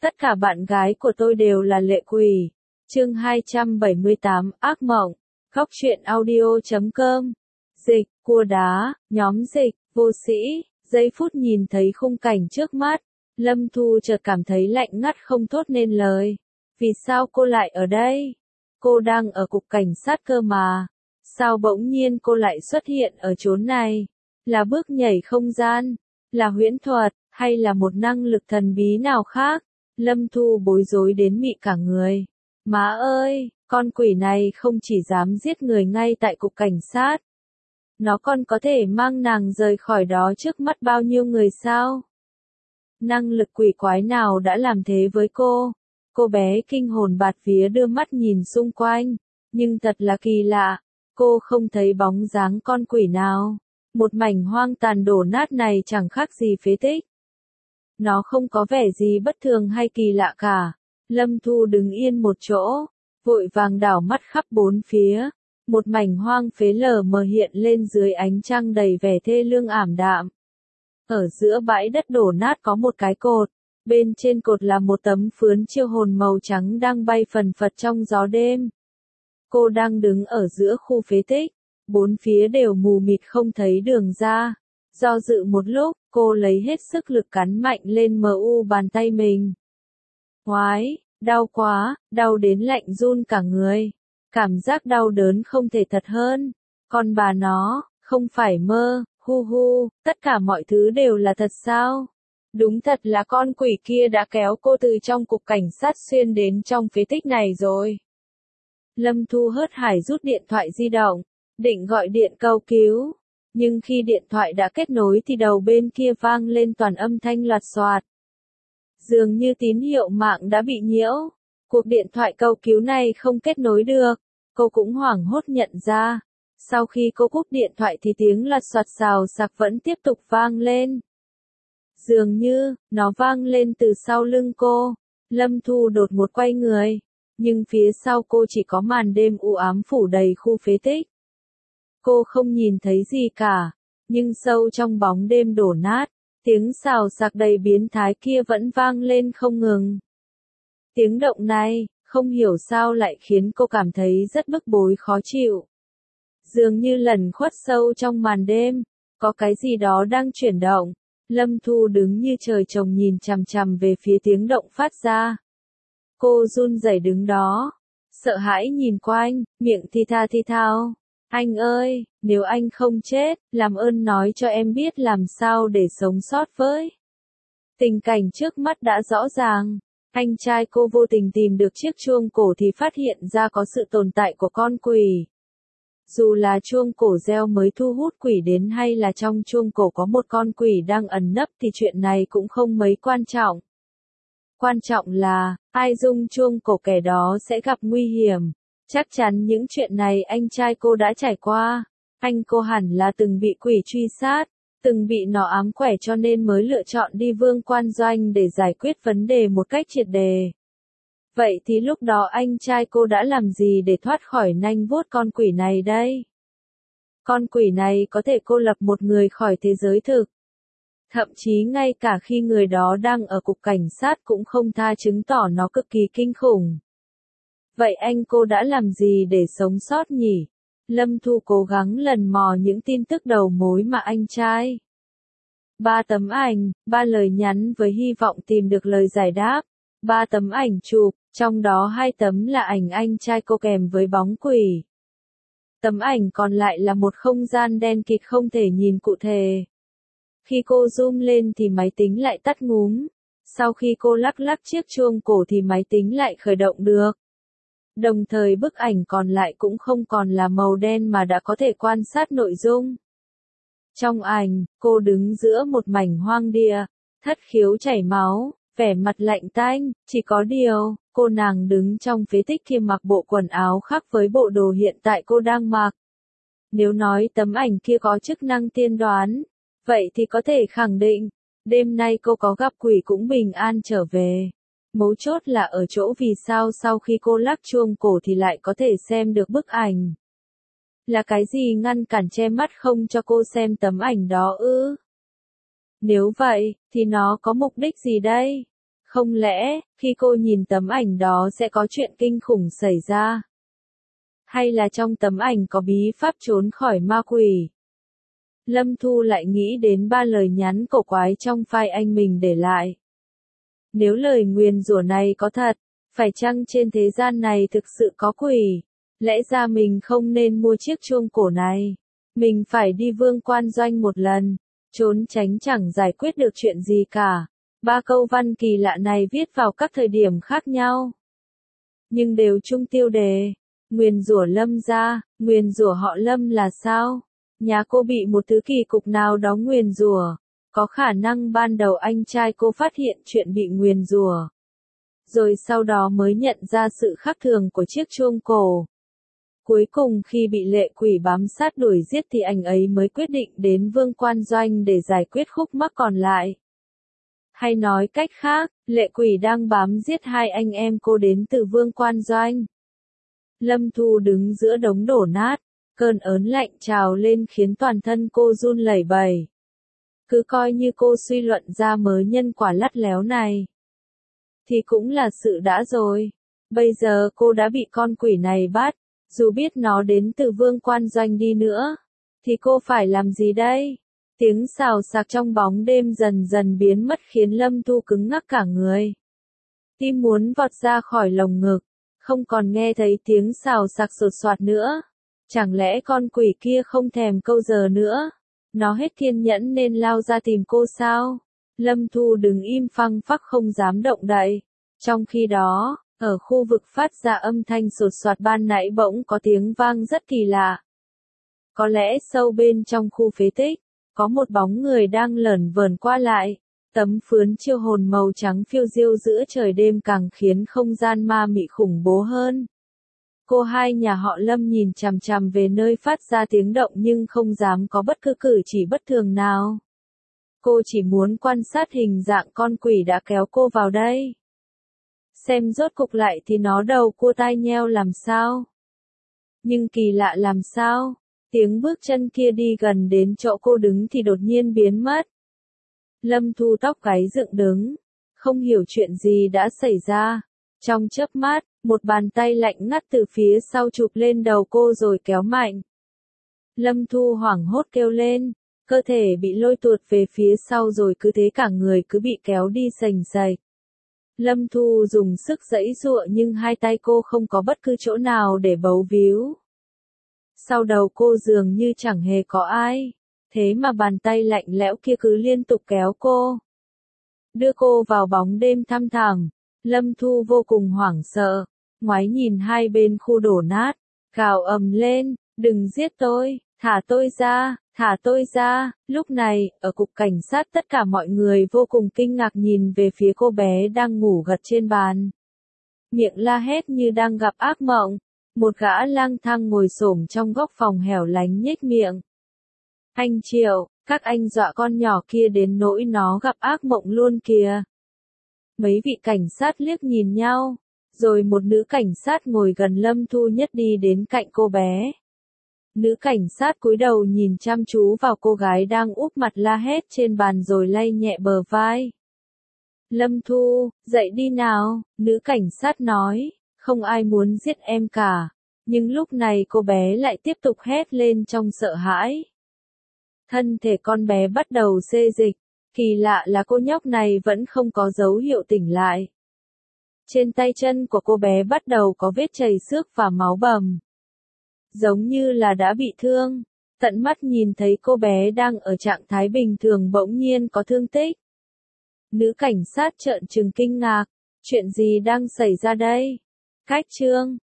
Tất cả bạn gái của tôi đều là lệ quỷ. Chương 278, ác mộng. Góc truyện audio.com. Dịch, cua đá, nhóm dịch, vô sĩ. Giây phút nhìn thấy khung cảnh trước mắt, Lâm Thu chợt cảm thấy lạnh ngắt không thốt nên lời. Vì sao cô lại ở đây? Cô đang ở cục cảnh sát cơ mà. Sao bỗng nhiên cô lại xuất hiện ở chốn này? Là bước nhảy không gian? Là huyễn thuật? Hay là một năng lực thần bí nào khác? Lâm Thu bối rối đến mị cả người. Má ơi, con quỷ này không chỉ dám giết người ngay tại cục cảnh sát. Nó còn có thể mang nàng rời khỏi đó trước mắt bao nhiêu người sao? Năng lực quỷ quái nào đã làm thế với cô? Cô bé kinh hồn bạt vía đưa mắt nhìn xung quanh. Nhưng thật là kỳ lạ. Cô không thấy bóng dáng con quỷ nào. Một mảnh hoang tàn đổ nát này chẳng khác gì phế tích. Nó không có vẻ gì bất thường hay kỳ lạ cả. Lâm Thu đứng yên một chỗ, vội vàng đảo mắt khắp bốn phía. Một mảnh hoang phế lờ mờ hiện lên dưới ánh trăng đầy vẻ thê lương ảm đạm. Ở giữa bãi đất đổ nát có một cái cột. Bên trên cột là một tấm phướn chiêu hồn màu trắng đang bay phần phật trong gió đêm. Cô đang đứng ở giữa khu phế tích. Bốn phía đều mù mịt không thấy đường ra. Do dự một lúc, cô lấy hết sức lực cắn mạnh lên mu bàn tay mình. Oái, đau quá, đau đến lạnh run cả người. Cảm giác đau đớn không thể thật hơn. Con bà nó, không phải mơ, hu hu, tất cả mọi thứ đều là thật sao? Đúng thật là con quỷ kia đã kéo cô từ trong cục cảnh sát xuyên đến trong phế tích này rồi. Lâm Thu hớt hải rút điện thoại di động, định gọi điện cầu cứu. Nhưng khi điện thoại đã kết nối thì đầu bên kia vang lên toàn âm thanh loạt xoạt. Dường như tín hiệu mạng đã bị nhiễu. Cuộc điện thoại cầu cứu này không kết nối được. Cô cũng hoảng hốt nhận ra. Sau khi cô cúp điện thoại thì tiếng loạt xoạt xào xạc vẫn tiếp tục vang lên. Dường như, nó vang lên từ sau lưng cô. Lâm Thu đột ngột quay người. Nhưng phía sau cô chỉ có màn đêm u ám phủ đầy khu phế tích. Cô không nhìn thấy gì cả, nhưng sâu trong bóng đêm đổ nát, tiếng xào xạc đầy biến thái kia vẫn vang lên không ngừng. Tiếng động này, không hiểu sao lại khiến cô cảm thấy rất bức bối khó chịu. Dường như lẩn khuất sâu trong màn đêm, có cái gì đó đang chuyển động. Lâm Thu đứng như trời trồng nhìn chằm chằm về phía tiếng động phát ra. Cô run rẩy đứng đó, sợ hãi nhìn quanh, miệng thi thao. Anh ơi, nếu anh không chết, làm ơn nói cho em biết làm sao để sống sót với. Tình cảnh trước mắt đã rõ ràng. Anh trai cô vô tình tìm được chiếc chuông cổ thì phát hiện ra có sự tồn tại của con quỷ. Dù là chuông cổ reo mới thu hút quỷ đến hay là trong chuông cổ có một con quỷ đang ẩn nấp thì chuyện này cũng không mấy quan trọng. Quan trọng là, ai rung chuông cổ kẻ đó sẽ gặp nguy hiểm. Chắc chắn những chuyện này anh trai cô đã trải qua. Anh cô hẳn là từng bị quỷ truy sát, từng bị nó ám quẻ cho nên mới lựa chọn đi Vương Quan Doanh để giải quyết vấn đề một cách triệt đề. Vậy thì lúc đó anh trai cô đã làm gì để thoát khỏi nanh vuốt con quỷ này đây? Con quỷ này có thể cô lập một người khỏi thế giới thực. Thậm chí ngay cả khi người đó đang ở cục cảnh sát cũng không tha chứng tỏ nó cực kỳ kinh khủng. Vậy anh cô đã làm gì để sống sót nhỉ? Lâm Thu cố gắng lần mò những tin tức đầu mối mà anh trai. 3 tấm ảnh, 3 lời nhắn với hy vọng tìm được lời giải đáp. 3 tấm ảnh chụp, trong đó 2 tấm là ảnh anh trai cô kèm với bóng quỷ. Tấm ảnh còn lại là một không gian đen kịt không thể nhìn cụ thể. Khi cô zoom lên thì máy tính lại tắt ngúm. Sau khi cô lắc chiếc chuông cổ thì máy tính lại khởi động được. Đồng thời bức ảnh còn lại cũng không còn là màu đen mà đã có thể quan sát nội dung. Trong ảnh, cô đứng giữa một mảnh hoang địa, thất khiếu chảy máu, vẻ mặt lạnh tanh, chỉ có điều, cô nàng đứng trong phế tích kia mặc bộ quần áo khác với bộ đồ hiện tại cô đang mặc. Nếu nói tấm ảnh kia có chức năng tiên đoán, vậy thì có thể khẳng định, đêm nay cô có gặp quỷ cũng bình an trở về. Mấu chốt là ở chỗ vì sao sau khi cô lắc chuông cổ thì lại có thể xem được bức ảnh. Là cái gì ngăn cản che mắt không cho cô xem tấm ảnh đó ư? Nếu vậy, thì nó có mục đích gì đây? Không lẽ, khi cô nhìn tấm ảnh đó sẽ có chuyện kinh khủng xảy ra? Hay là trong tấm ảnh có bí pháp trốn khỏi ma quỷ? Lâm Thu lại nghĩ đến 3 lời nhắn cổ quái trong file anh mình để lại. Nếu lời nguyền rủa này có thật, phải chăng trên thế gian này thực sự có quỷ? Lẽ ra mình không nên mua chiếc chuông cổ này. Mình phải đi Vương Quan Doanh một lần, trốn tránh chẳng giải quyết được chuyện gì cả. 3 câu văn kỳ lạ này viết vào các thời điểm khác nhau, nhưng đều chung tiêu đề. Nguyền rủa Lâm gia, nguyền rủa họ Lâm là sao? Nhà cô bị một thứ kỳ cục nào đó nguyền rủa. Có khả năng ban đầu anh trai cô phát hiện chuyện bị nguyền rủa, rồi sau đó mới nhận ra sự khác thường của chiếc chuông cổ. Cuối cùng khi bị lệ quỷ bám sát đuổi giết thì anh ấy mới quyết định đến Vương Quan Doanh để giải quyết khúc mắc còn lại. Hay nói cách khác, lệ quỷ đang bám giết 2 anh em cô đến từ Vương Quan Doanh. Lâm Thu đứng giữa đống đổ nát, cơn ớn lạnh trào lên khiến toàn thân cô run lẩy bẩy. Cứ coi như cô suy luận ra mớ nhân quả lắt léo này, thì cũng là sự đã rồi. Bây giờ cô đã bị con quỷ này bắt, dù biết nó đến từ Vương Quan Doanh đi nữa, thì cô phải làm gì đây? Tiếng xào xạc trong bóng đêm dần dần biến mất khiến Lâm Thu cứng ngắc cả người. Tim muốn vọt ra khỏi lồng ngực, không còn nghe thấy tiếng xào xạc sột soạt nữa. Chẳng lẽ con quỷ kia không thèm câu giờ nữa? Nó hết kiên nhẫn nên lao ra tìm cô sao? Lâm Thu đứng im phăng phắc không dám động đậy. Trong khi đó, ở khu vực phát ra âm thanh sột soạt ban nãy bỗng có tiếng vang rất kỳ lạ. Có lẽ sâu bên trong khu phế tích, có một bóng người đang lởn vởn qua lại. Tấm phướn chiêu hồn màu trắng phiêu diêu giữa trời đêm càng khiến không gian ma mị khủng bố hơn. Cô hai nhà họ Lâm nhìn chằm chằm về nơi phát ra tiếng động nhưng không dám có bất cứ cử chỉ bất thường nào. Cô chỉ muốn quan sát hình dạng con quỷ đã kéo cô vào đây. Xem rốt cục lại thì nó đầu cua tai nheo làm sao. Nhưng kỳ lạ làm sao, tiếng bước chân kia đi gần đến chỗ cô đứng thì đột nhiên biến mất. Lâm Thu tóc gáy dựng đứng, không hiểu chuyện gì đã xảy ra. Trong chớp mắt, một bàn tay lạnh ngắt từ phía sau chụp lên đầu cô rồi kéo mạnh. Lâm Thu hoảng hốt kêu lên, cơ thể bị lôi tuột về phía sau rồi cứ thế cả người cứ bị kéo đi sành sạch. Lâm Thu dùng sức giãy giụa nhưng hai tay cô không có bất cứ chỗ nào để bấu víu. Sau đầu cô dường như chẳng hề có ai, thế mà bàn tay lạnh lẽo kia cứ liên tục kéo cô, đưa cô vào bóng đêm thăm thẳm. Lâm Thu vô cùng hoảng sợ, ngoái nhìn hai bên khu đổ nát, gào ầm lên, đừng giết tôi, thả tôi ra, thả tôi ra. Lúc này, ở cục cảnh sát tất cả mọi người vô cùng kinh ngạc nhìn về phía cô bé đang ngủ gật trên bàn. Miệng la hét như đang gặp ác mộng, một gã lang thang ngồi xổm trong góc phòng hẻo lánh nhếch miệng. Anh Triệu, các anh dọa con nhỏ kia đến nỗi nó gặp ác mộng luôn kìa. Mấy vị cảnh sát liếc nhìn nhau, rồi một nữ cảnh sát ngồi gần Lâm Thu Nhất đi đến cạnh cô bé. Nữ cảnh sát cúi đầu nhìn chăm chú vào cô gái đang úp mặt la hét trên bàn rồi lay nhẹ bờ vai. Lâm Thu, dậy đi nào, nữ cảnh sát nói, không ai muốn giết em cả. Nhưng lúc này cô bé lại tiếp tục hét lên trong sợ hãi. Thân thể con bé bắt đầu xê dịch. Kỳ lạ là cô nhóc này vẫn không có dấu hiệu tỉnh lại. Trên tay chân của cô bé bắt đầu có vết chảy xước và máu bầm. Giống như là đã bị thương. Tận mắt nhìn thấy cô bé đang ở trạng thái bình thường bỗng nhiên có thương tích. Nữ cảnh sát trợn trừng kinh ngạc. Chuyện gì đang xảy ra đây? Cách chương